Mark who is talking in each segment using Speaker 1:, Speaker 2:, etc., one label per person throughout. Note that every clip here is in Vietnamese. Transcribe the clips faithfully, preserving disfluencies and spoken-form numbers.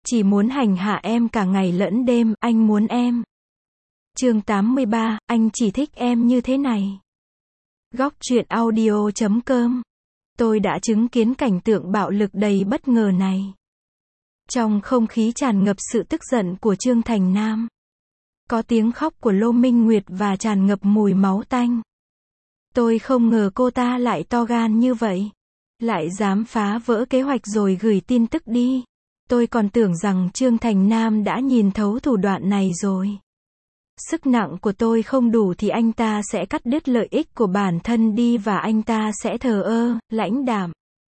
Speaker 1: Chỉ muốn hành hạ em cả ngày lẫn đêm, anh muốn em. Chương tám mươi ba, anh chỉ thích em như thế này. Góc truyện audio chấm com. Tôi đã chứng kiến cảnh tượng bạo lực đầy bất ngờ này. Trong không khí tràn ngập sự tức giận của Trương Thành Nam. Có tiếng khóc của Lô Minh Nguyệt và tràn ngập mùi máu tanh. Tôi không ngờ cô ta lại to gan như vậy. Lại dám phá vỡ kế hoạch rồi gửi tin tức đi. Tôi còn tưởng rằng Trương Thành Nam đã nhìn thấu thủ đoạn này rồi. Sức nặng của tôi không đủ thì anh ta sẽ cắt đứt lợi ích của bản thân đi và anh ta sẽ thờ ơ, lãnh đạm.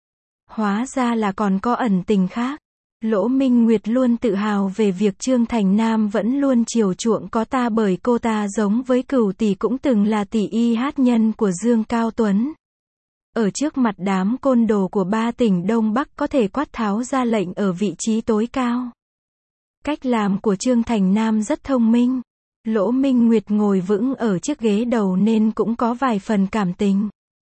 Speaker 1: Hóa ra là còn có ẩn tình khác. Lỗ Minh Nguyệt luôn tự hào về việc Trương Thành Nam vẫn luôn chiều chuộng có ta bởi cô ta giống với Cửu tỷ cũng từng là tỷ y hát nhân của Dương Cao Tuấn. Ở trước mặt đám côn đồ của ba tỉnh Đông Bắc có thể quát tháo ra lệnh ở vị trí tối cao. Cách làm của Trương Thành Nam rất thông minh. Lỗ Minh Nguyệt ngồi vững ở chiếc ghế đầu nên cũng có vài phần cảm tình.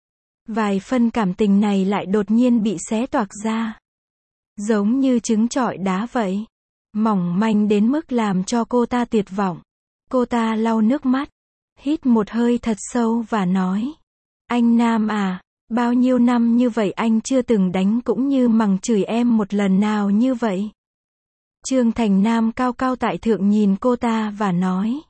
Speaker 1: Vài phần cảm tình này lại đột nhiên bị xé toạc ra. Giống như trứng trọi đá vậy. Mỏng manh đến mức làm cho cô ta tuyệt vọng. Cô ta lau nước mắt. Hít một hơi thật sâu và nói. Anh Nam à, bao nhiêu năm như vậy anh chưa từng đánh cũng như mắng chửi em một lần nào như vậy. Trương Thành Nam cao cao tại thượng nhìn cô ta và nói.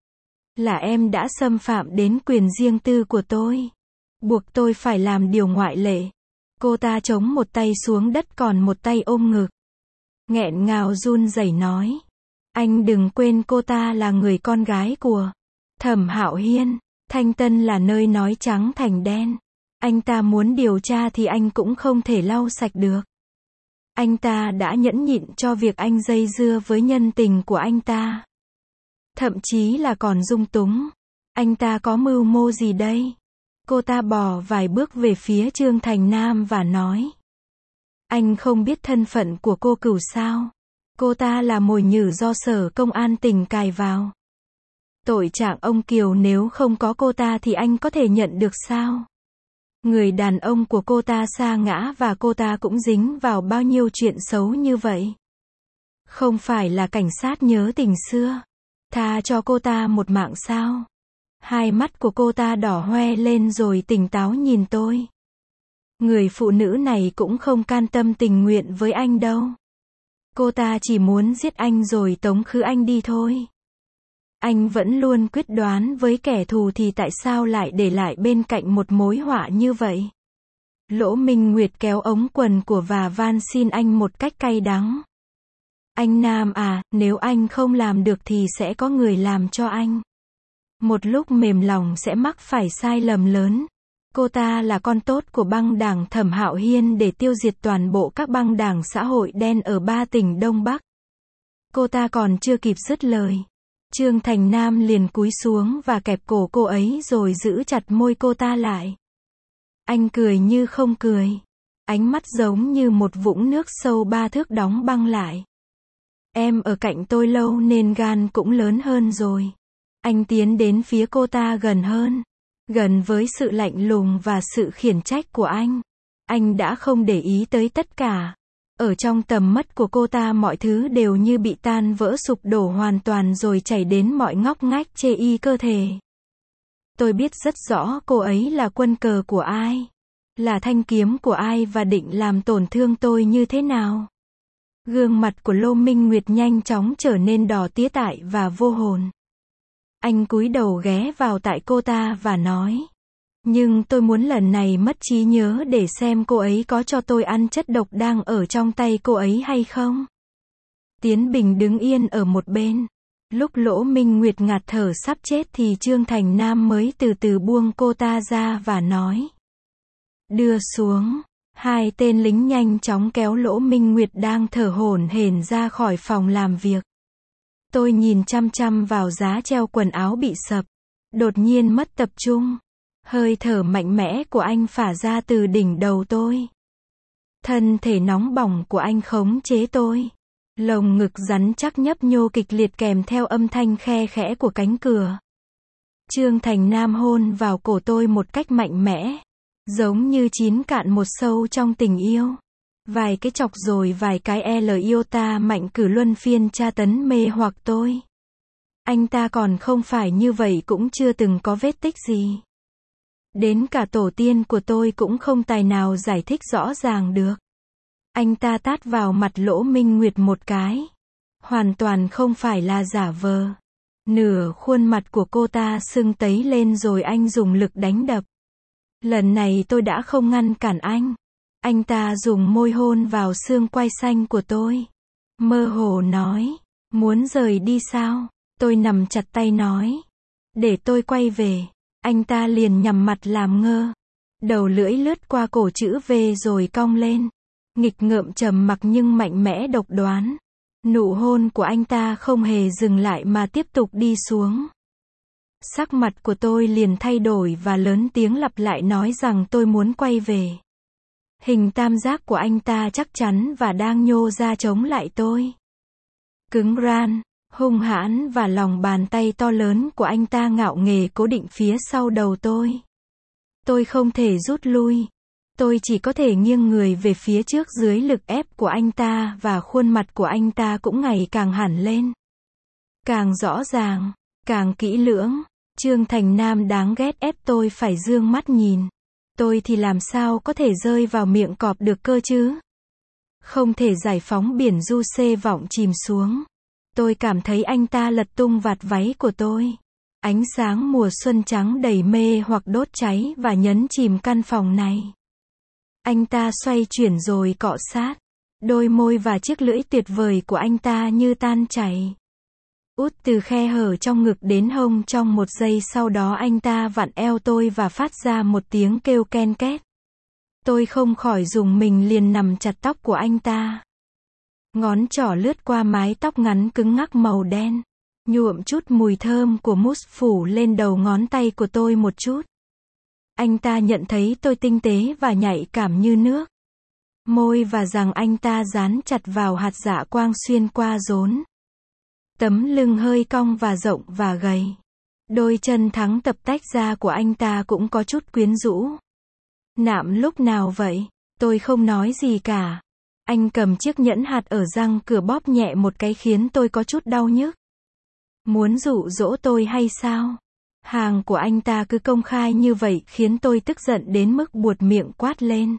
Speaker 1: Là em đã xâm phạm đến quyền riêng tư của tôi. Buộc tôi phải làm điều ngoại lệ. Cô ta chống một tay xuống đất còn một tay ôm ngực. Nghẹn ngào run rẩy nói. Anh đừng quên cô ta là người con gái của Thẩm Hạo Hiên. Thanh Tân là nơi nói trắng thành đen. Anh ta muốn điều tra thì anh cũng không thể lau sạch được. Anh ta đã nhẫn nhịn cho việc anh dây dưa với nhân tình của anh ta. Thậm chí là còn dung túng. Anh ta có mưu mô gì đây? Cô ta bò vài bước về phía Trương Thành Nam và nói. Anh không biết thân phận của cô Cửu sao? Cô ta là mồi nhử do sở công an tỉnh cài vào. Tội trạng ông Kiều nếu không có cô ta thì anh có thể nhận được sao? Người đàn ông của cô ta sa ngã và cô ta cũng dính vào bao nhiêu chuyện xấu như vậy. Không phải là cảnh sát nhớ tình xưa. Tha cho cô ta một mạng sao? Hai mắt của cô ta đỏ hoe lên rồi tỉnh táo nhìn tôi. Người phụ nữ này cũng không can tâm tình nguyện với anh đâu. Cô ta chỉ muốn giết anh rồi tống khứ anh đi thôi. Anh vẫn luôn quyết đoán với kẻ thù thì tại sao lại để lại bên cạnh một mối họa như vậy? Lỗ Minh Nguyệt kéo ống quần của và van xin anh một cách cay đắng. Anh Nam à, nếu anh không làm được thì sẽ có người làm cho anh. Một lúc mềm lòng sẽ mắc phải sai lầm lớn. Cô ta là con tốt của băng đảng Thẩm Hạo Hiên để tiêu diệt toàn bộ các băng đảng xã hội đen ở ba tỉnh Đông Bắc. Cô ta còn chưa kịp dứt lời. Trương Thành Nam liền cúi xuống và kẹp cổ cô ấy rồi giữ chặt môi cô ta lại. Anh cười như không cười. Ánh mắt giống như một vũng nước sâu ba thước đóng băng lại. Em ở cạnh tôi lâu nên gan cũng lớn hơn rồi. Anh tiến đến phía cô ta gần hơn. Gần với sự lạnh lùng và sự khiển trách của anh. Anh đã không để ý tới tất cả. Ở trong tầm mắt của cô ta mọi thứ đều như bị tan vỡ sụp đổ hoàn toàn rồi chảy đến mọi ngóc ngách chê y cơ thể. Tôi biết rất rõ cô ấy là quân cờ của ai. Là thanh kiếm của ai và định làm tổn thương tôi như thế nào. Gương mặt của Lô Minh Nguyệt nhanh chóng trở nên đỏ tía tại và vô hồn. Anh cúi đầu ghé vào tại cô ta và nói. Nhưng tôi muốn lần này mất trí nhớ để xem cô ấy có cho tôi ăn chất độc đang ở trong tay cô ấy hay không. Tiến Bình đứng yên ở một bên. Lúc Lỗ Minh Nguyệt ngạt thở sắp chết thì Trương Thành Nam mới từ từ buông cô ta ra và nói. Đưa xuống. Hai tên lính nhanh chóng kéo Lỗ Minh Nguyệt đang thở hổn hển ra khỏi phòng làm việc. Tôi nhìn chăm chăm vào giá treo quần áo bị sập. Đột nhiên mất tập trung. Hơi thở mạnh mẽ của anh phả ra từ đỉnh đầu tôi. Thân thể nóng bỏng của anh khống chế tôi. Lồng ngực rắn chắc nhấp nhô kịch liệt kèm theo âm thanh khe khẽ của cánh cửa. Trương Thành Nam hôn vào cổ tôi một cách mạnh mẽ. Giống như chín cạn một sâu trong tình yêu. Vài cái chọc rồi vài cái L iota mạnh cử luân phiên tra tấn mê hoặc tôi. Anh ta còn không phải như vậy cũng chưa từng có vết tích gì. Đến cả tổ tiên của tôi cũng không tài nào giải thích rõ ràng được. Anh ta tát vào mặt Lỗ Minh Nguyệt một cái. Hoàn toàn không phải là giả vờ. Nửa khuôn mặt của cô ta sưng tấy lên rồi anh dùng lực đánh đập. Lần này tôi đã không ngăn cản anh. Anh ta dùng môi hôn vào xương quai xanh của tôi. Mơ hồ nói, muốn rời đi sao? Tôi nắm chặt tay nói, để tôi quay về. Anh ta liền nhắm mặt làm ngơ. Đầu lưỡi lướt qua cổ chữ V rồi cong lên. Nghịch ngợm trầm mặc nhưng mạnh mẽ độc đoán. Nụ hôn của anh ta không hề dừng lại mà tiếp tục đi xuống. Sắc mặt của tôi liền thay đổi và lớn tiếng lặp lại nói rằng tôi muốn quay về. Hình tam giác của anh ta chắc chắn và đang nhô ra chống lại tôi. Cứng rắn, hung hãn và lòng bàn tay to lớn của anh ta ngạo nghễ cố định phía sau đầu tôi. Tôi không thể rút lui. Tôi chỉ có thể nghiêng người về phía trước dưới lực ép của anh ta và khuôn mặt của anh ta cũng ngày càng hẳn lên. Càng rõ ràng, càng kỹ lưỡng. Trương Thành Nam đáng ghét ép tôi phải dương mắt nhìn. Tôi thì làm sao có thể rơi vào miệng cọp được cơ chứ? Không thể giải phóng biển du xê vọng chìm xuống. Tôi cảm thấy anh ta lật tung vạt váy của tôi. Ánh sáng mùa xuân trắng đầy mê hoặc đốt cháy và nhấn chìm căn phòng này. Anh ta xoay chuyển rồi cọ sát. Đôi môi và chiếc lưỡi tuyệt vời của anh ta như tan chảy. Út từ khe hở trong ngực đến hông trong một giây sau đó anh ta vặn eo tôi và phát ra một tiếng kêu ken két. Tôi không khỏi rùng mình liền nắm chặt tóc của anh ta. Ngón trỏ lướt qua mái tóc ngắn cứng ngắc màu đen. Nhuộm chút mùi thơm của mousse phủ lên đầu ngón tay của tôi một chút. Anh ta nhận thấy tôi tinh tế và nhạy cảm như nước. Môi và răng anh ta dán chặt vào hạt dạ quang xuyên qua rốn. Tấm lưng hơi cong và rộng và gầy. Đôi chân thắng tập tách ra của anh ta cũng có chút quyến rũ. Nạm lúc nào vậy? Tôi không nói gì cả. Anh cầm chiếc nhẫn hạt ở răng cửa bóp nhẹ một cái khiến tôi có chút đau nhức. Muốn dụ dỗ tôi hay sao? Hàng của anh ta cứ công khai như vậy khiến tôi tức giận đến mức buột miệng quát lên.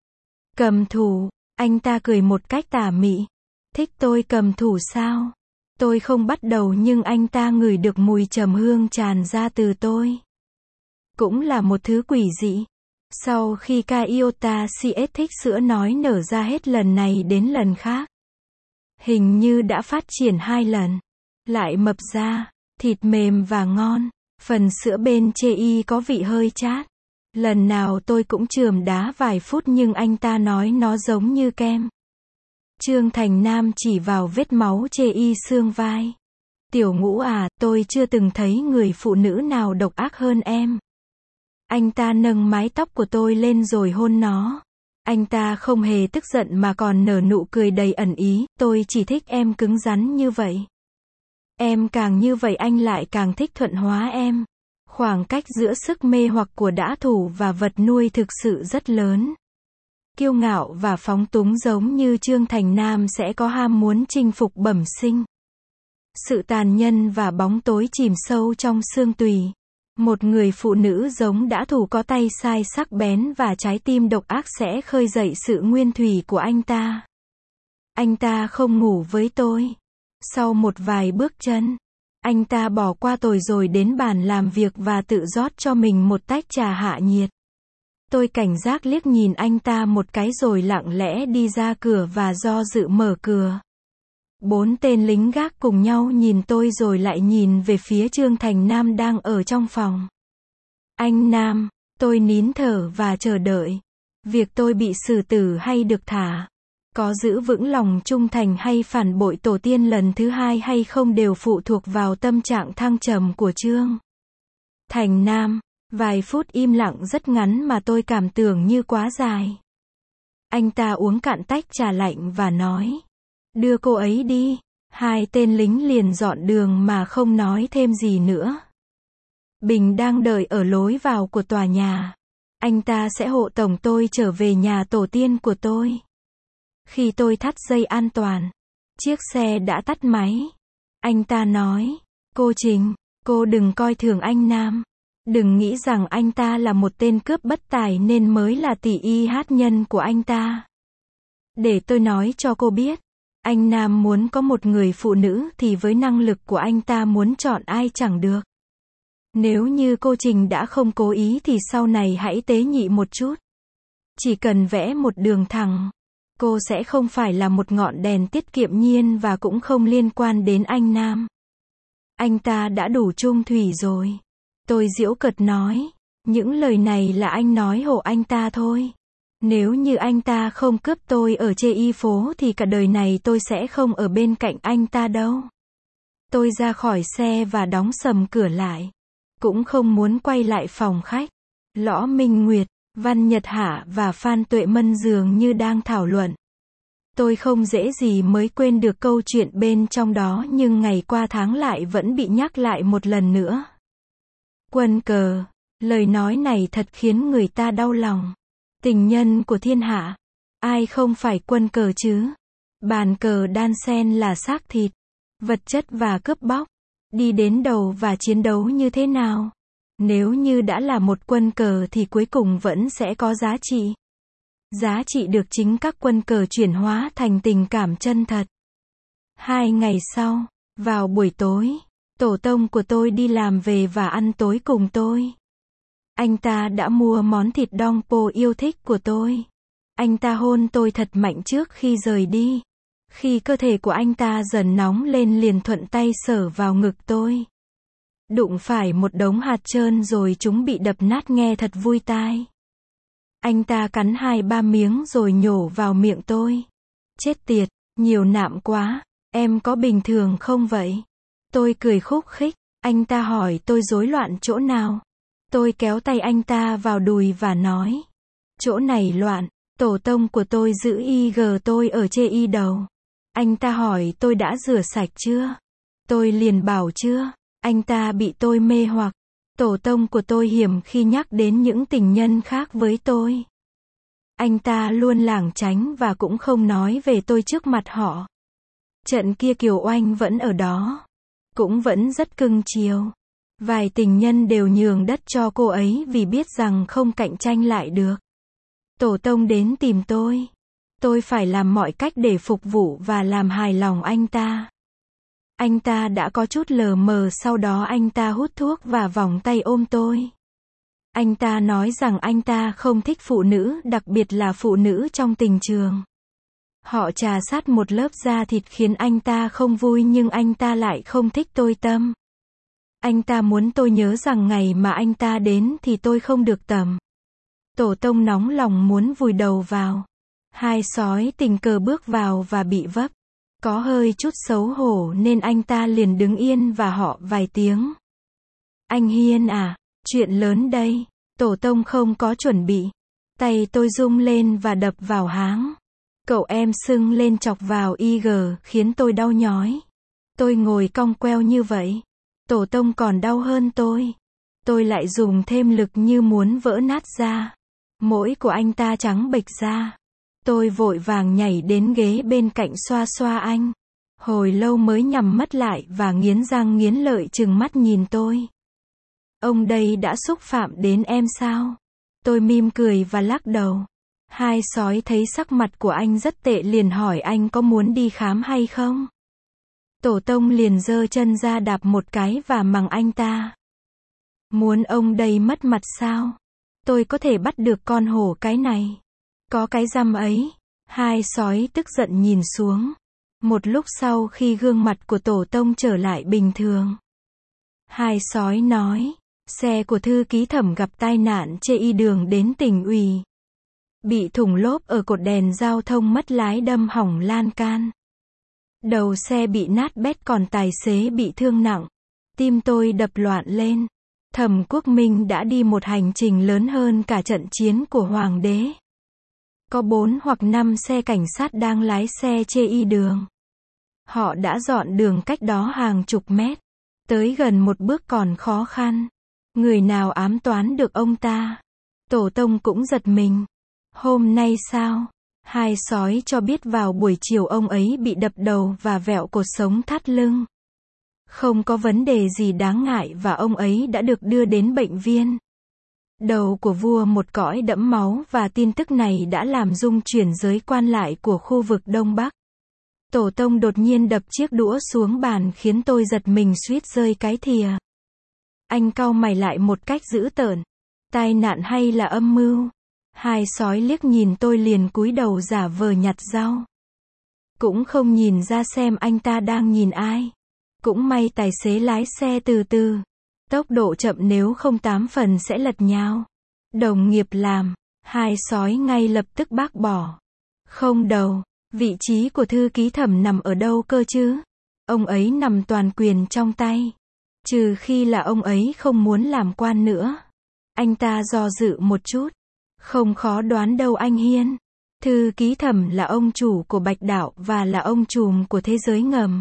Speaker 1: Cầm thủ, anh ta cười một cách tà mị. Thích tôi cầm thủ sao? Tôi không bắt đầu nhưng anh ta ngửi được mùi trầm hương tràn ra từ tôi. Cũng là một thứ quỷ dị. Sau khi ca iota cs thích sữa nói nở ra hết lần này đến lần khác. Hình như đã phát triển hai lần. Lại mập ra, thịt mềm và ngon. Phần sữa bên chê y có vị hơi chát. Lần nào tôi cũng chườm đá vài phút nhưng anh ta nói nó giống như kem. Trương Thành Nam chỉ vào vết máu chê y xương vai. Tiểu Ngũ à, tôi chưa từng thấy người phụ nữ nào độc ác hơn em. Anh ta nâng mái tóc của tôi lên rồi hôn nó. Anh ta không hề tức giận mà còn nở nụ cười đầy ẩn ý, tôi chỉ thích em cứng rắn như vậy. Em càng như vậy anh lại càng thích thuận hóa em. Khoảng cách giữa sức mê hoặc của dã thủ và vật nuôi thực sự rất lớn. Kiêu ngạo và phóng túng giống như Trương Thành Nam sẽ có ham muốn chinh phục bẩm sinh. Sự tàn nhẫn và bóng tối chìm sâu trong xương tủy. Một người phụ nữ giống dã thủ có tay sai sắc bén và trái tim độc ác sẽ khơi dậy sự nguyên thủy của anh ta. Anh ta không ngủ với tôi. Sau một vài bước chân, anh ta bỏ qua tôi rồi đến bàn làm việc và tự rót cho mình một tách trà hạ nhiệt. Tôi cảnh giác liếc nhìn anh ta một cái rồi lặng lẽ đi ra cửa và do dự mở cửa. Bốn tên lính gác cùng nhau nhìn tôi rồi lại nhìn về phía Trương Thành Nam đang ở trong phòng. Anh Nam, tôi nín thở và chờ đợi. Việc tôi bị xử tử hay được thả, có giữ vững lòng trung thành hay phản bội tổ tiên lần thứ hai hay không đều phụ thuộc vào tâm trạng thăng trầm của Trương Thành Nam. Vài phút im lặng rất ngắn mà tôi cảm tưởng như quá dài. Anh ta uống cạn tách trà lạnh và nói, đưa cô ấy đi. Hai tên lính liền dọn đường mà không nói thêm gì nữa. Bình đang đợi ở lối vào của tòa nhà. Anh ta sẽ hộ tống tôi trở về nhà tổ tiên của tôi. Khi tôi thắt dây an toàn, chiếc xe đã tắt máy. Anh ta nói, cô Trình, cô đừng coi thường anh Nam. Đừng nghĩ rằng anh ta là một tên cướp bất tài nên mới là tỷ y hát nhân của anh ta. Để tôi nói cho cô biết, anh Nam muốn có một người phụ nữ thì với năng lực của anh ta muốn chọn ai chẳng được. Nếu như cô Trình đã không cố ý thì sau này hãy tế nhị một chút. Chỉ cần vẽ một đường thẳng, cô sẽ không phải là một ngọn đèn tiết kiệm nhiên và cũng không liên quan đến anh Nam. Anh ta đã đủ trung thủy rồi. Tôi giễu cợt nói, những lời này là anh nói hộ anh ta thôi. Nếu như anh ta không cướp tôi ở chê y phố thì cả đời này tôi sẽ không ở bên cạnh anh ta đâu. Tôi ra khỏi xe và đóng sầm cửa lại. Cũng không muốn quay lại phòng khách. Lõ Minh Nguyệt, Văn Nhật Hạ và Phan Tuệ Mân dường như đang thảo luận. Tôi không dễ gì mới quên được câu chuyện bên trong đó nhưng ngày qua tháng lại vẫn bị nhắc lại một lần nữa. Quân cờ, lời nói này thật khiến người ta đau lòng. Tình nhân của thiên hạ, ai không phải quân cờ chứ? Bàn cờ đan xen là xác thịt, vật chất và cướp bóc. Đi đến đầu và chiến đấu như thế nào? Nếu như đã là một quân cờ thì cuối cùng vẫn sẽ có giá trị. Giá trị được chính các quân cờ chuyển hóa thành tình cảm chân thật. Hai ngày sau, vào buổi tối, tổ tông của tôi đi làm về và ăn tối cùng tôi. Anh ta đã mua món thịt dong po yêu thích của tôi. Anh ta hôn tôi thật mạnh trước khi rời đi. Khi cơ thể của anh ta dần nóng lên liền thuận tay sờ vào ngực tôi. Đụng phải một đống hạt trơn rồi chúng bị đập nát nghe thật vui tai. Anh ta cắn hai ba miếng rồi nhổ vào miệng tôi. Chết tiệt, nhiều nạm quá, em có bình thường không vậy? Tôi cười khúc khích, anh ta hỏi tôi rối loạn chỗ nào. Tôi kéo tay anh ta vào đùi và nói. Chỗ này loạn, tổ tông của tôi giữ y gờ tôi ở chê y đầu. Anh ta hỏi tôi đã rửa sạch chưa? Tôi liền bảo chưa. Anh ta bị tôi mê hoặc. Tổ tông của tôi hiểm khi nhắc đến những tình nhân khác với tôi. Anh ta luôn lảng tránh và cũng không nói về tôi trước mặt họ. Trận kia Kiều Oanh vẫn ở đó. Cũng vẫn rất cưng chiều. Vài tình nhân đều nhường đất cho cô ấy vì biết rằng không cạnh tranh lại được. Tổ tông đến tìm tôi. Tôi phải làm mọi cách để phục vụ và làm hài lòng anh ta. Anh ta đã có chút lờ mờ, sau đó anh ta hút thuốc và vòng tay ôm tôi. Anh ta nói rằng anh ta không thích phụ nữ, đặc biệt là phụ nữ trong tình trường. Họ chà sát một lớp da thịt khiến anh ta không vui nhưng anh ta lại không thích tôi tâm. Anh ta muốn tôi nhớ rằng ngày mà anh ta đến thì tôi không được tầm. Tổ tông nóng lòng muốn vùi đầu vào. Hai sói tình cờ bước vào và bị vấp. Có hơi chút xấu hổ nên anh ta liền đứng yên và họ vài tiếng. Anh Hiên à, chuyện lớn đây. Tổ tông không có chuẩn bị. Tay tôi rung lên và đập vào háng. Cậu em sưng lên chọc vào y gờ khiến tôi đau nhói. Tôi ngồi cong queo như vậy. Tổ tông còn đau hơn tôi. Tôi lại dùng thêm lực như muốn vỡ nát ra. Mũi của anh ta trắng bệch ra. Tôi vội vàng nhảy đến ghế bên cạnh xoa xoa anh. Hồi lâu mới nhắm mắt lại và nghiến răng nghiến lợi trừng mắt nhìn tôi. Ông đây đã xúc phạm đến em sao? Tôi mỉm cười và lắc đầu. Hai sói thấy sắc mặt của anh rất tệ liền hỏi anh có muốn đi khám hay không? Tổ tông liền giơ chân ra đạp một cái và mắng anh ta. Muốn ông đây mất mặt sao? Tôi có thể bắt được con hổ cái này. Có cái răm ấy. Hai sói tức giận nhìn xuống. Một lúc sau khi gương mặt của tổ tông trở lại bình thường. Hai sói nói. Xe của thư ký Thẩm gặp tai nạn chê y đường đến tỉnh ủy. Bị thủng lốp ở cột đèn giao thông mất lái đâm hỏng lan can. Đầu xe bị nát bét còn tài xế bị thương nặng. Tim tôi đập loạn lên. Thẩm Quốc Minh đã đi một hành trình lớn hơn cả trận chiến của Hoàng đế. Có bốn hoặc năm xe cảnh sát đang lái xe chê y đường. Họ đã dọn đường cách đó hàng chục mét. Tới gần một bước còn khó khăn. Người nào ám toán được ông ta? Tổ tông cũng giật mình. Hôm nay sao? Hai sói cho biết vào buổi chiều ông ấy bị đập đầu và vẹo cột sống thắt lưng. Không có vấn đề gì đáng ngại và ông ấy đã được đưa đến bệnh viện. Đầu của vua một cõi đẫm máu và tin tức này đã làm rung chuyển giới quan lại của khu vực Đông Bắc. Tổ tông đột nhiên đập chiếc đũa xuống bàn khiến tôi giật mình suýt rơi cái thìa. Anh cau mày lại một cách dữ tợn. Tai nạn hay là âm mưu? Hai sói liếc nhìn tôi liền cúi đầu giả vờ nhặt rau. Cũng không nhìn ra xem anh ta đang nhìn ai. Cũng may tài xế lái xe từ từ. Tốc độ chậm nếu không tám phần sẽ lật nhào. Đồng nghiệp làm. Hai sói ngay lập tức bác bỏ. Không đâu. Vị trí của thư ký thẩm nằm ở đâu cơ chứ? Ông ấy nằm toàn quyền trong tay. Trừ khi là ông ấy không muốn làm quan nữa. Anh ta do dự một chút. Không khó đoán đâu anh Hiên. Thư ký thẩm là ông chủ của Bạch Đạo và là ông trùm của thế giới ngầm.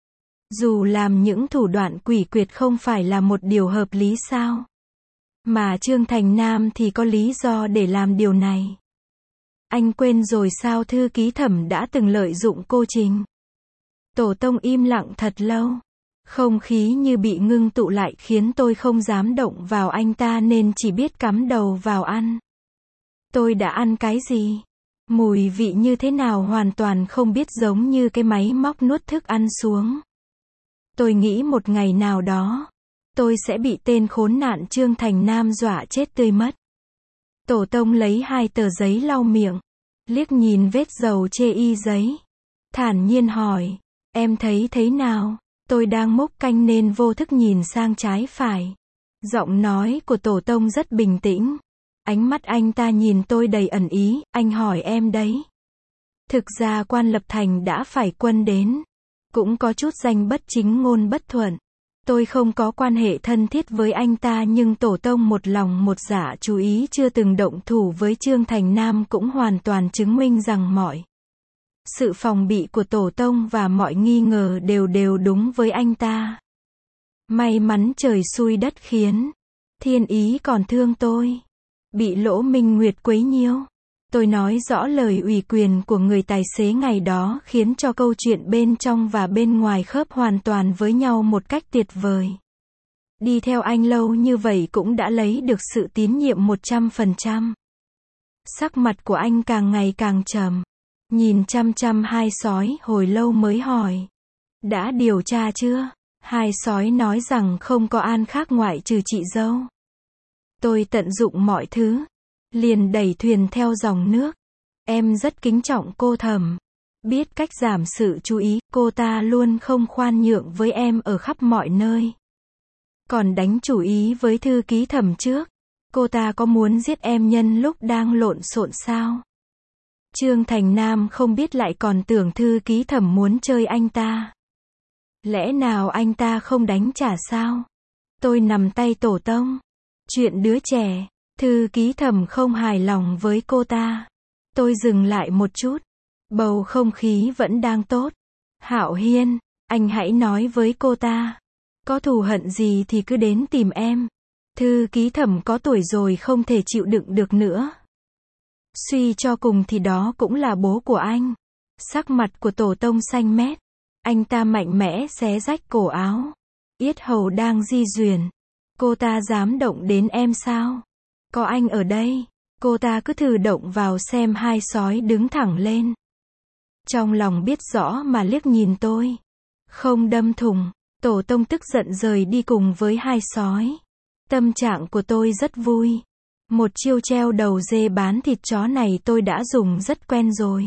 Speaker 1: Dù làm những thủ đoạn quỷ quyệt không phải là một điều hợp lý sao? Mà Trương Thành Nam thì có lý do để làm điều này. Anh quên rồi sao thư ký thẩm đã từng lợi dụng cô Trình? Tổ tông im lặng thật lâu. Không khí như bị ngưng tụ lại khiến tôi không dám động vào anh ta nên chỉ biết cắm đầu vào ăn. Tôi đã ăn cái gì? Mùi vị như thế nào hoàn toàn không biết, giống như cái máy móc nuốt thức ăn xuống. Tôi nghĩ một ngày nào đó, tôi sẽ bị tên khốn nạn Trương Thành Nam dọa chết tươi mất. Tổ tông lấy hai tờ giấy lau miệng, liếc nhìn vết dầu chê y giấy. Thản nhiên hỏi, em thấy thế nào? Tôi đang múc canh nên vô thức nhìn sang trái phải. Giọng nói của tổ tông rất bình tĩnh. Ánh mắt anh ta nhìn tôi đầy ẩn ý, anh hỏi em đấy. Thực ra quan lập thành đã phải quân đến. Cũng có chút danh bất chính ngôn bất thuận. Tôi không có quan hệ thân thiết với anh ta nhưng tổ tông một lòng một dạ chú ý chưa từng động thủ với Trương Thành Nam cũng hoàn toàn chứng minh rằng mọi sự phòng bị của tổ tông và mọi nghi ngờ đều đều đúng với anh ta. May mắn trời xui đất khiến. Thiên ý còn thương tôi. Bị Lỗ Minh Nguyệt quấy nhiễu. Tôi nói rõ lời ủy quyền của người tài xế ngày đó khiến cho câu chuyện bên trong và bên ngoài khớp hoàn toàn với nhau một cách tuyệt vời. Đi theo anh lâu như vậy cũng đã lấy được sự tín nhiệm một trăm phần trăm. Sắc mặt của anh càng ngày càng trầm. Nhìn chăm chăm hai sói hồi lâu mới hỏi. Đã điều tra chưa? Hai sói nói rằng không có an khác ngoại trừ chị dâu. Tôi tận dụng mọi thứ. Liền đẩy thuyền theo dòng nước. Em rất kính trọng cô Thẩm. Biết cách giảm sự chú ý, cô ta luôn không khoan nhượng với em ở khắp mọi nơi. Còn đánh chủ ý với thư ký Thẩm trước. Cô ta có muốn giết em nhân lúc đang lộn xộn sao? Trương Thành Nam không biết lại còn tưởng thư ký Thẩm muốn chơi anh ta. Lẽ nào anh ta không đánh trả sao? Tôi nằm tay tổ tông. Chuyện đứa trẻ. Thư ký Thẩm không hài lòng với cô ta. Tôi dừng lại một chút. Bầu không khí vẫn đang tốt. Hạo Hiên, anh hãy nói với cô ta. Có thù hận gì thì cứ đến tìm em. Thư ký Thẩm có tuổi rồi không thể chịu đựng được nữa. Suy cho cùng thì đó cũng là bố của anh. Sắc mặt của tổ tông xanh mét. Anh ta mạnh mẽ xé rách cổ áo. Yết hầu đang di chuyển. Cô ta dám động đến em sao? Có anh ở đây. Cô ta cứ thử động vào xem. Hai sói đứng thẳng lên. Trong lòng biết rõ mà liếc nhìn tôi. Không đâm thủng. Tổ tông tức giận rời đi cùng với hai sói. Tâm trạng của tôi rất vui. Một chiêu treo đầu dê bán thịt chó này tôi đã dùng rất quen rồi.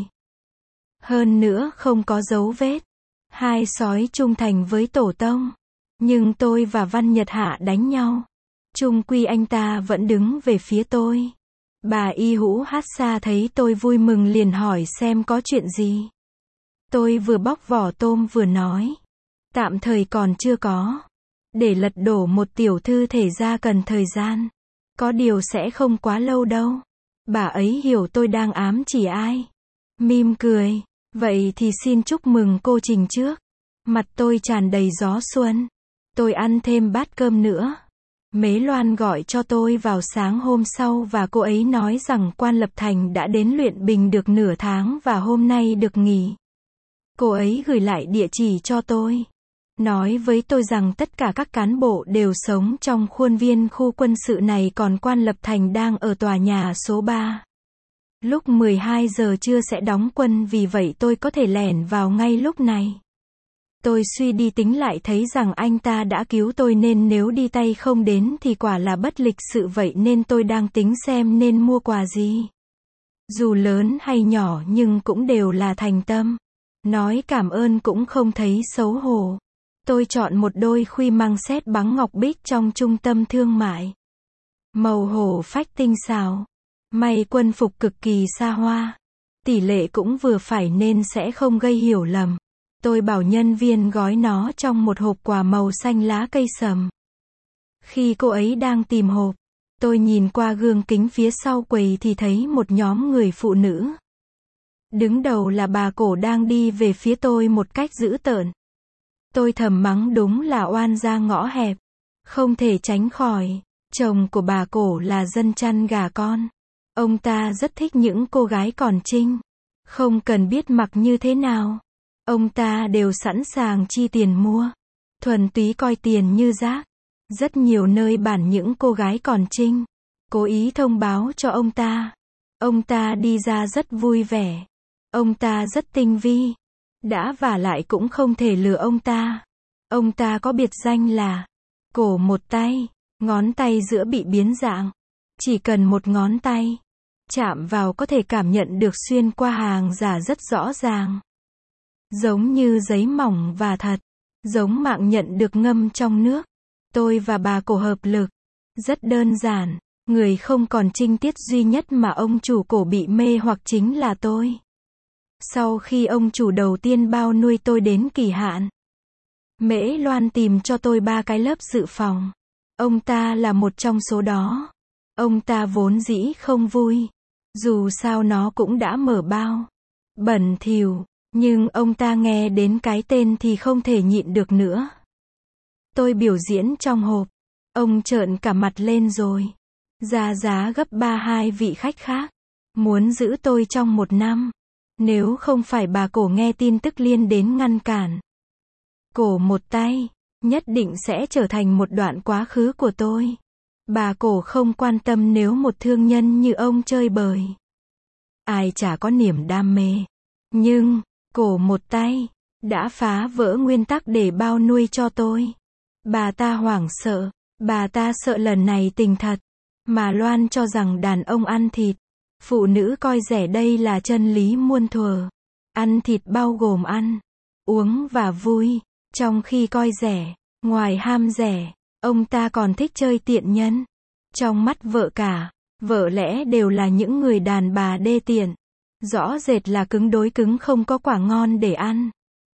Speaker 1: Hơn nữa không có dấu vết. Hai sói trung thành với tổ tông. Nhưng tôi và Văn Nhật Hạ đánh nhau. Chung quy anh ta vẫn đứng về phía tôi. Bà Y Hũ Hát Xa thấy tôi vui mừng liền hỏi xem có chuyện gì. Tôi vừa bóc vỏ tôm vừa nói. Tạm thời còn chưa có. Để lật đổ một tiểu thư thể ra cần thời gian. Có điều sẽ không quá lâu đâu. Bà ấy hiểu tôi đang ám chỉ ai. Mỉm cười. Vậy thì xin chúc mừng cô Trình trước. Mặt tôi tràn đầy gió xuân. Tôi ăn thêm bát cơm nữa. Mế Loan gọi cho tôi vào sáng hôm sau và cô ấy nói rằng Quan Lập Thành đã đến Luyện Bình được nửa tháng và hôm nay được nghỉ. Cô ấy gửi lại địa chỉ cho tôi. Nói với tôi rằng tất cả các cán bộ đều sống trong khuôn viên khu quân sự này, còn Quan Lập Thành đang ở tòa nhà số ba. Lúc mười hai giờ trưa sẽ đóng quân, vì vậy tôi có thể lẻn vào ngay lúc này. Tôi suy đi tính lại thấy rằng anh ta đã cứu tôi, nên nếu đi tay không đến thì quả là bất lịch sự, vậy nên tôi đang tính xem nên mua quà gì. Dù lớn hay nhỏ nhưng cũng đều là thành tâm. Nói cảm ơn cũng không thấy xấu hổ. Tôi chọn một đôi khuy măng sét bằng ngọc bích trong trung tâm thương mại. Màu hổ phách tinh xảo. May quân phục cực kỳ xa hoa. Tỷ lệ cũng vừa phải nên sẽ không gây hiểu lầm. Tôi bảo nhân viên gói nó trong một hộp quà màu xanh lá cây sầm. Khi cô ấy đang tìm hộp, tôi nhìn qua gương kính phía sau quầy thì thấy một nhóm người phụ nữ. Đứng đầu là bà Cổ đang đi về phía tôi một cách dữ tợn. Tôi thầm mắng đúng là oan gia ngõ hẹp. Không thể tránh khỏi. Chồng của bà Cổ là dân chăn gà con. Ông ta rất thích những cô gái còn trinh. Không cần biết mặc như thế nào. Ông ta đều sẵn sàng chi tiền mua. Thuần túy coi tiền như rác. Rất nhiều nơi bản những cô gái còn trinh. Cố ý thông báo cho ông ta. Ông ta đi ra rất vui vẻ. Ông ta rất tinh vi. Đã vả lại cũng không thể lừa ông ta. Ông ta có biệt danh là Cổ một tay. Ngón tay giữa bị biến dạng. Chỉ cần một ngón tay chạm vào có thể cảm nhận được xuyên qua hàng giả rất rõ ràng. Giống như giấy mỏng và thật. Giống mạng nhận được ngâm trong nước. Tôi và bà Cổ hợp lực. Rất đơn giản. Người không còn trinh tiết duy nhất mà ông chủ Cổ bị mê hoặc chính là tôi. Sau khi ông chủ đầu tiên bao nuôi tôi đến kỳ hạn, Mễ Loan tìm cho tôi ba cái lớp dự phòng. Ông ta là một trong số đó. Ông ta vốn dĩ không vui. Dù sao nó cũng đã mở bao. Bẩn thỉu. Nhưng ông ta nghe đến cái tên thì không thể nhịn được nữa. Tôi biểu diễn trong hộp. Ông trợn cả mặt lên rồi. Ra giá gấp ba hai vị khách khác. Muốn giữ tôi trong một năm. Nếu không phải bà Cổ nghe tin tức liên đến ngăn cản. Cổ một tay. Nhất định sẽ trở thành một đoạn quá khứ của tôi. Bà Cổ không quan tâm nếu một thương nhân như ông chơi bời. Ai chả có niềm đam mê. Nhưng, Cổ một tay đã phá vỡ nguyên tắc để bao nuôi cho tôi. Bà ta hoảng sợ. Bà ta sợ lần này tình thật. Mà Loan cho rằng đàn ông ăn thịt. Phụ nữ coi rẻ, đây là chân lý muôn thuở. Ăn thịt bao gồm ăn, uống và vui. Trong khi coi rẻ, ngoài ham rẻ, ông ta còn thích chơi tiện nhân. Trong mắt vợ cả, vợ lẽ đều là những người đàn bà đê tiện. Rõ rệt là cứng đối cứng, không có quả ngon để ăn.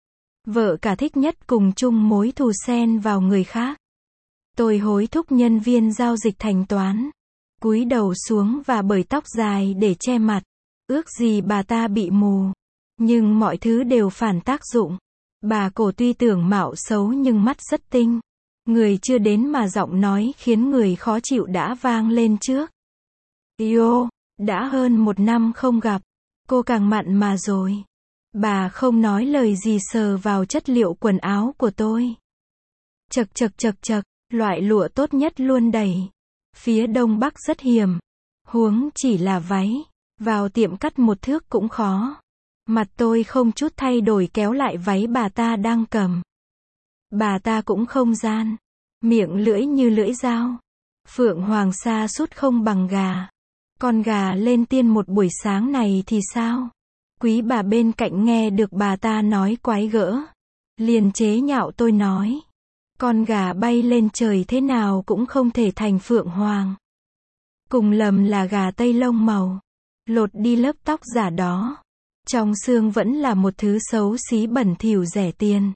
Speaker 1: Vợ cả thích nhất cùng chung mối thù xen vào người khác. Tôi hối thúc nhân viên giao dịch thanh toán. Cúi đầu xuống và bới tóc dài để che mặt. Ước gì bà ta bị mù. Nhưng mọi thứ đều phản tác dụng. Bà Cổ tuy tưởng mạo xấu nhưng mắt rất tinh. Người chưa đến mà giọng nói khiến người khó chịu đã vang lên trước. Yo, đã hơn một năm không gặp. Cô càng mặn mà rồi. Bà không nói lời gì, sờ vào chất liệu quần áo của tôi. Chật chật chật chật, loại lụa tốt nhất luôn đầy. Phía đông bắc rất hiểm. Huống chỉ là váy. Vào tiệm cắt một thước cũng khó. Mặt tôi không chút thay đổi kéo lại váy bà ta đang cầm. Bà ta cũng không gian. Miệng lưỡi như lưỡi dao. Phượng hoàng sa sút không bằng gà. Con gà lên tiên một buổi sáng này thì sao? Quý bà bên cạnh nghe được bà ta nói quái gỡ. Liền chế nhạo tôi nói. Con gà bay lên trời thế nào cũng không thể thành phượng hoàng. Cùng lầm là gà tây lông màu. Lột đi lớp tóc giả đó. Trong xương vẫn là một thứ xấu xí bẩn thỉu rẻ tiền.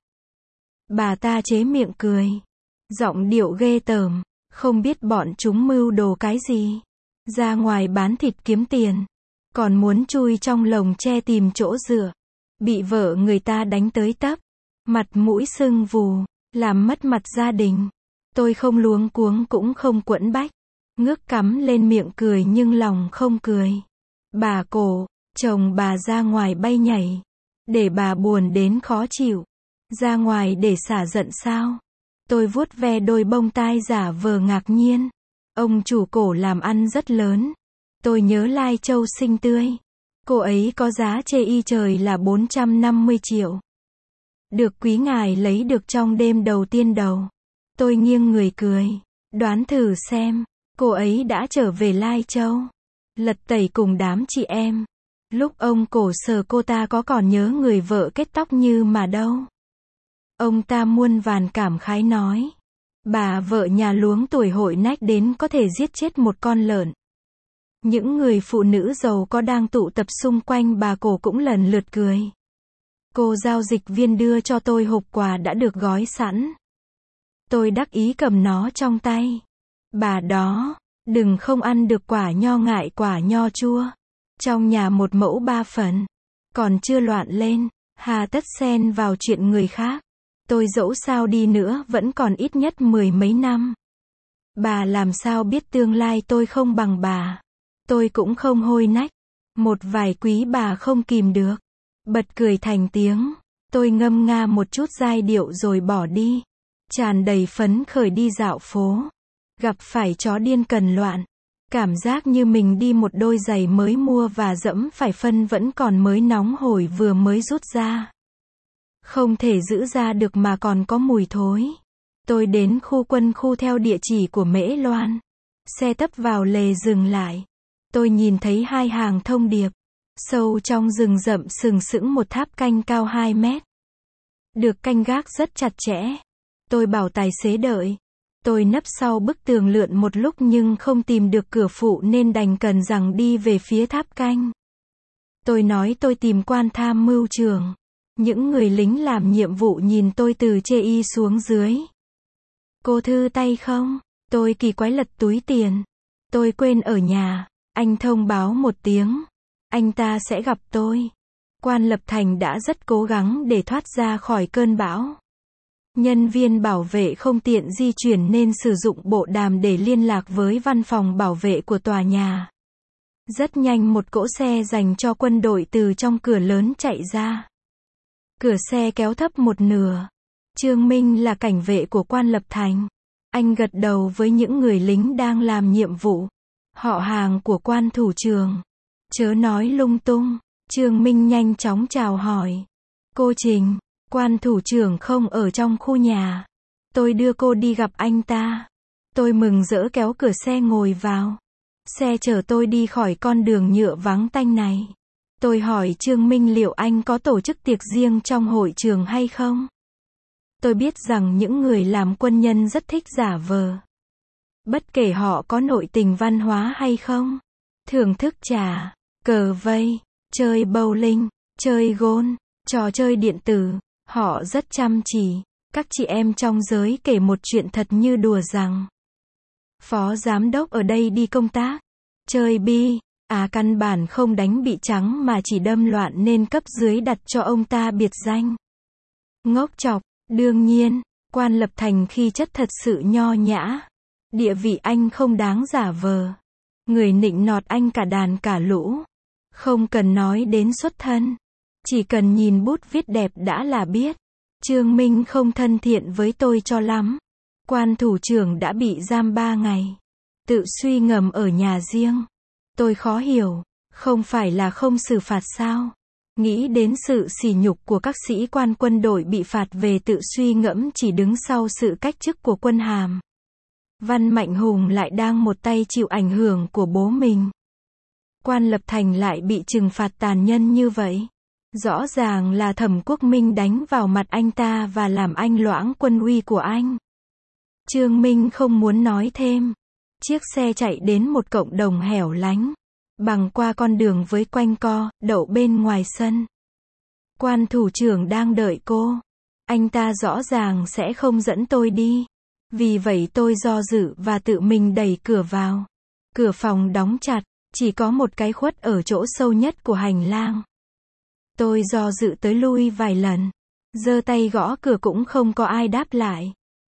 Speaker 1: Bà ta chế miệng cười. Giọng điệu ghê tởm. Không biết bọn chúng mưu đồ cái gì. Ra ngoài bán thịt kiếm tiền. Còn muốn chui trong lồng tre tìm chỗ dựa. Bị vợ người ta đánh tới tấp. Mặt mũi sưng vù. Làm mất mặt gia đình. Tôi không luống cuống cũng không quẫn bách. Ngước cắm lên miệng cười nhưng lòng không cười. Bà cổ, chồng bà ra ngoài bay nhảy. Để bà buồn đến khó chịu. Ra ngoài để xả giận sao? Tôi vuốt ve đôi bông tai giả vờ ngạc nhiên. Ông chủ cổ làm ăn rất lớn. Tôi nhớ Lai Châu xinh tươi. Cô ấy có giá chê y trời là bốn trăm năm mươi triệu. Được quý ngài lấy được trong đêm đầu tiên đầu. Tôi nghiêng người cười. Đoán thử xem, cô ấy đã trở về Lai Châu. Lật tẩy cùng đám chị em. Lúc ông cổ sờ cô ta có còn nhớ người vợ kết tóc như mà đâu. Ông ta muôn vàn cảm khái nói. Bà vợ nhà luống tuổi hội nách đến có thể giết chết một con lợn. Những người phụ nữ giàu có đang tụ tập xung quanh bà cổ cũng lần lượt cười. Cô giao dịch viên đưa cho tôi hộp quà đã được gói sẵn. Tôi đắc ý cầm nó trong tay. Bà đó, đừng không ăn được quả nho ngại quả nho chua. Trong nhà một mẫu ba phần. Còn chưa loạn lên, hà tất xen vào chuyện người khác. Tôi dẫu sao đi nữa vẫn còn ít nhất mười mấy năm. Bà làm sao biết tương lai tôi không bằng bà. Tôi cũng không hôi nách. Một vài quý bà không kìm được. Bật cười thành tiếng. Tôi ngâm nga một chút giai điệu rồi bỏ đi. Tràn đầy phấn khởi đi dạo phố. Gặp phải chó điên cần loạn. Cảm giác như mình đi một đôi giày mới mua và dẫm phải phân vẫn còn mới nóng hổi vừa mới rút ra. Không thể giữ ra được mà còn có mùi thối. Tôi đến khu quân khu theo địa chỉ của Mễ Loan. Xe tấp vào lề dừng lại. Tôi nhìn thấy hai hàng thông điệp. Sâu trong rừng rậm sừng sững một tháp canh cao hai mét. Được canh gác rất chặt chẽ. Tôi bảo tài xế đợi. Tôi nấp sau bức tường lượn một lúc nhưng không tìm được cửa phụ nên đành cần rằng đi về phía tháp canh. Tôi nói tôi tìm quan tham mưu trưởng. Những người lính làm nhiệm vụ nhìn tôi từ chê y xuống dưới. Cô thư tay không? Tôi kỳ quái lật túi tiền. Tôi quên ở nhà. Anh thông báo một tiếng. Anh ta sẽ gặp tôi. Quan Lập Thành đã rất cố gắng để thoát ra khỏi cơn bão. Nhân viên bảo vệ không tiện di chuyển nên sử dụng bộ đàm để liên lạc với văn phòng bảo vệ của tòa nhà. Rất nhanh một cỗ xe dành cho quân đội từ trong cửa lớn chạy ra. Cửa xe kéo thấp một nửa. Trương Minh là cảnh vệ của Quan Lập Thành. Anh gật đầu với những người lính đang làm nhiệm vụ. Họ hàng của quan thủ trưởng. Chớ nói lung tung. Trương Minh nhanh chóng chào hỏi. Cô Trình, quan thủ trưởng không ở trong khu nhà. Tôi đưa cô đi gặp anh ta. Tôi mừng rỡ kéo cửa xe ngồi vào. Xe chở tôi đi khỏi con đường nhựa vắng tanh này. Tôi hỏi Trương Minh liệu anh có tổ chức tiệc riêng trong hội trường hay không? Tôi biết rằng những người làm quân nhân rất thích giả vờ. Bất kể họ có nội tình văn hóa hay không. Thưởng thức trà, cờ vây, chơi bowling, chơi gôn, trò chơi điện tử. Họ rất chăm chỉ. Các chị em trong giới kể một chuyện thật như đùa rằng phó giám đốc ở đây đi công tác. Chơi bi. À căn bản không đánh bị trắng mà chỉ đâm loạn nên cấp dưới đặt cho ông ta biệt danh. Ngốc chọc. Đương nhiên, Quan Lập Thành khi chất thật sự nho nhã. Địa vị anh không đáng giả vờ. Người nịnh nọt anh cả đàn cả lũ. Không cần nói đến xuất thân. Chỉ cần nhìn bút viết đẹp đã là biết. Trương Minh không thân thiện với tôi cho lắm. Quan thủ trưởng đã bị giam ba ngày. Tự suy ngầm ở nhà riêng. Tôi khó hiểu. Không phải là không xử phạt sao? Nghĩ đến sự sỉ nhục của các sĩ quan quân đội bị phạt về tự suy ngẫm chỉ đứng sau sự cách chức của quân hàm. Văn Mạnh Hùng lại đang một tay chịu ảnh hưởng của bố mình. Quan Lập Thành lại bị trừng phạt tàn nhẫn như vậy. Rõ ràng là Thẩm Quốc Minh đánh vào mặt anh ta và làm anh loãng quân uy của anh. Trương Minh không muốn nói thêm. Chiếc xe chạy đến một cộng đồng hẻo lánh. Bằng qua con đường với quanh co, đậu bên ngoài sân. Quan thủ trưởng đang đợi cô. Anh ta rõ ràng sẽ không dẫn tôi đi. Vì vậy tôi do dự và tự mình đẩy cửa vào. Cửa phòng đóng chặt, chỉ có một cái khuất ở chỗ sâu nhất của hành lang. Tôi do dự tới lui vài lần. Giơ tay gõ cửa cũng không có ai đáp lại.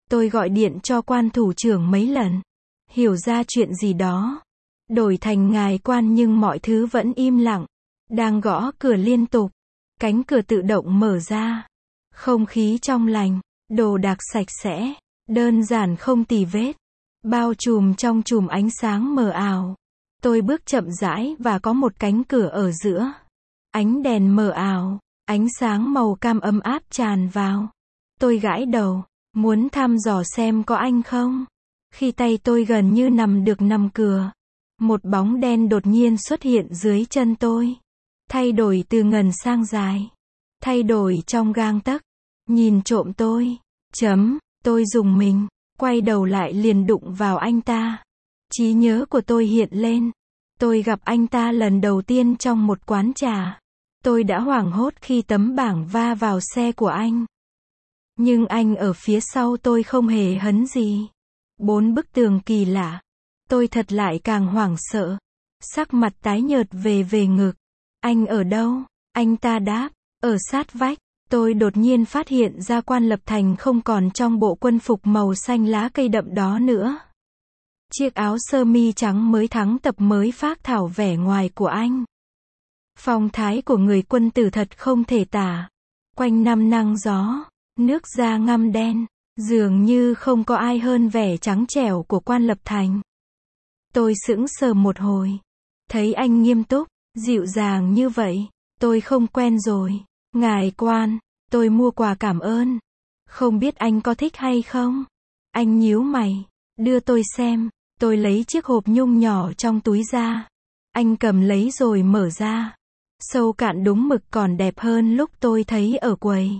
Speaker 1: Tôi gọi điện cho quan thủ trưởng mấy lần. Hiểu ra chuyện gì đó. Đổi thành ngài quan nhưng mọi thứ vẫn im lặng. Đang gõ cửa liên tục. Cánh cửa tự động mở ra. Không khí trong lành. Đồ đạc sạch sẽ. Đơn giản không tì vết. Bao trùm trong chùm ánh sáng mờ ảo. Tôi bước chậm rãi và có một cánh cửa ở giữa. Ánh đèn mờ ảo. Ánh sáng màu cam ấm áp tràn vào. Tôi gãi đầu. Muốn thăm dò xem có anh không? Khi tay tôi gần như nằm được nằm cửa. Một bóng đen đột nhiên xuất hiện dưới chân tôi. Thay đổi từ ngần sang dài. Thay đổi trong gang tấc. Nhìn trộm tôi. Chấm. Tôi rùng mình. Quay đầu lại liền đụng vào anh ta. Trí nhớ của tôi hiện lên. Tôi gặp anh ta lần đầu tiên trong một quán trà. Tôi đã hoảng hốt khi tấm bảng va vào xe của anh. Nhưng anh ở phía sau tôi không hề hấn gì. Bốn bức tường kỳ lạ. Tôi thật lại càng hoảng sợ. Sắc mặt tái nhợt về về ngực. Anh ở đâu? Anh ta đáp. Ở sát vách. Tôi đột nhiên phát hiện ra Quan Lập Thành không còn trong bộ quân phục màu xanh lá cây đậm đó nữa. Chiếc áo sơ mi trắng mới thắng tập mới phác thảo vẻ ngoài của anh. Phong thái của người quân tử thật không thể tả. Quanh năm nắng gió, nước da ngăm đen, dường như không có ai hơn vẻ trắng trẻo của Quan Lập Thành. Tôi sững sờ một hồi. Thấy anh nghiêm túc, dịu dàng như vậy. Tôi không quen rồi. Ngài Quan, tôi mua quà cảm ơn. Không biết anh có thích hay không? Anh nhíu mày, đưa tôi xem. Tôi lấy chiếc hộp nhung nhỏ trong túi ra. Anh cầm lấy rồi mở ra. Sâu cạn đúng mực còn đẹp hơn lúc tôi thấy ở quầy.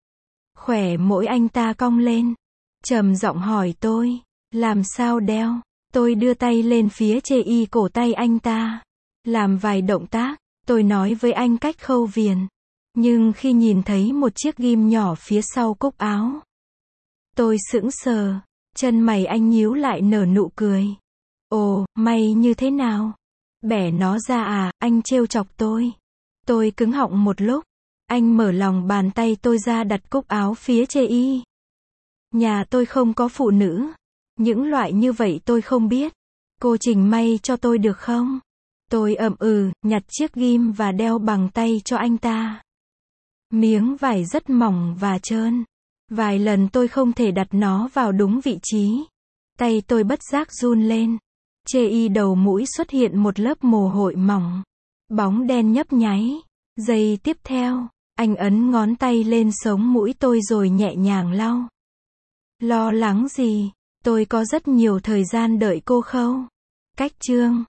Speaker 1: Khỏe mỗi anh ta cong lên. Trầm giọng hỏi tôi, làm sao đeo? Tôi đưa tay lên phía chê y cổ tay anh ta. Làm vài động tác, tôi nói với anh cách khâu viền. Nhưng khi nhìn thấy một chiếc ghim nhỏ phía sau cúc áo, tôi sững sờ. Chân mày anh nhíu lại nở nụ cười. Ồ, may như thế nào? Bẻ nó ra à, anh trêu chọc tôi. Tôi cứng họng một lúc. Anh mở lòng bàn tay tôi ra đặt cúc áo phía chê y. Nhà tôi không có phụ nữ. Những loại như vậy tôi không biết. Cô trình may cho tôi được không? Tôi ậm ừ, nhặt chiếc ghim và đeo bằng tay cho anh ta. Miếng vải rất mỏng và trơn. Vài lần tôi không thể đặt nó vào đúng vị trí. Tay tôi bất giác run lên. Chê y đầu mũi xuất hiện một lớp mồ hôi mỏng. Bóng đen nhấp nháy. Giây tiếp theo, anh ấn ngón tay lên sống mũi tôi rồi nhẹ nhàng lau. Lo lắng gì? Tôi có rất nhiều thời gian đợi cô khâu. Cách chương.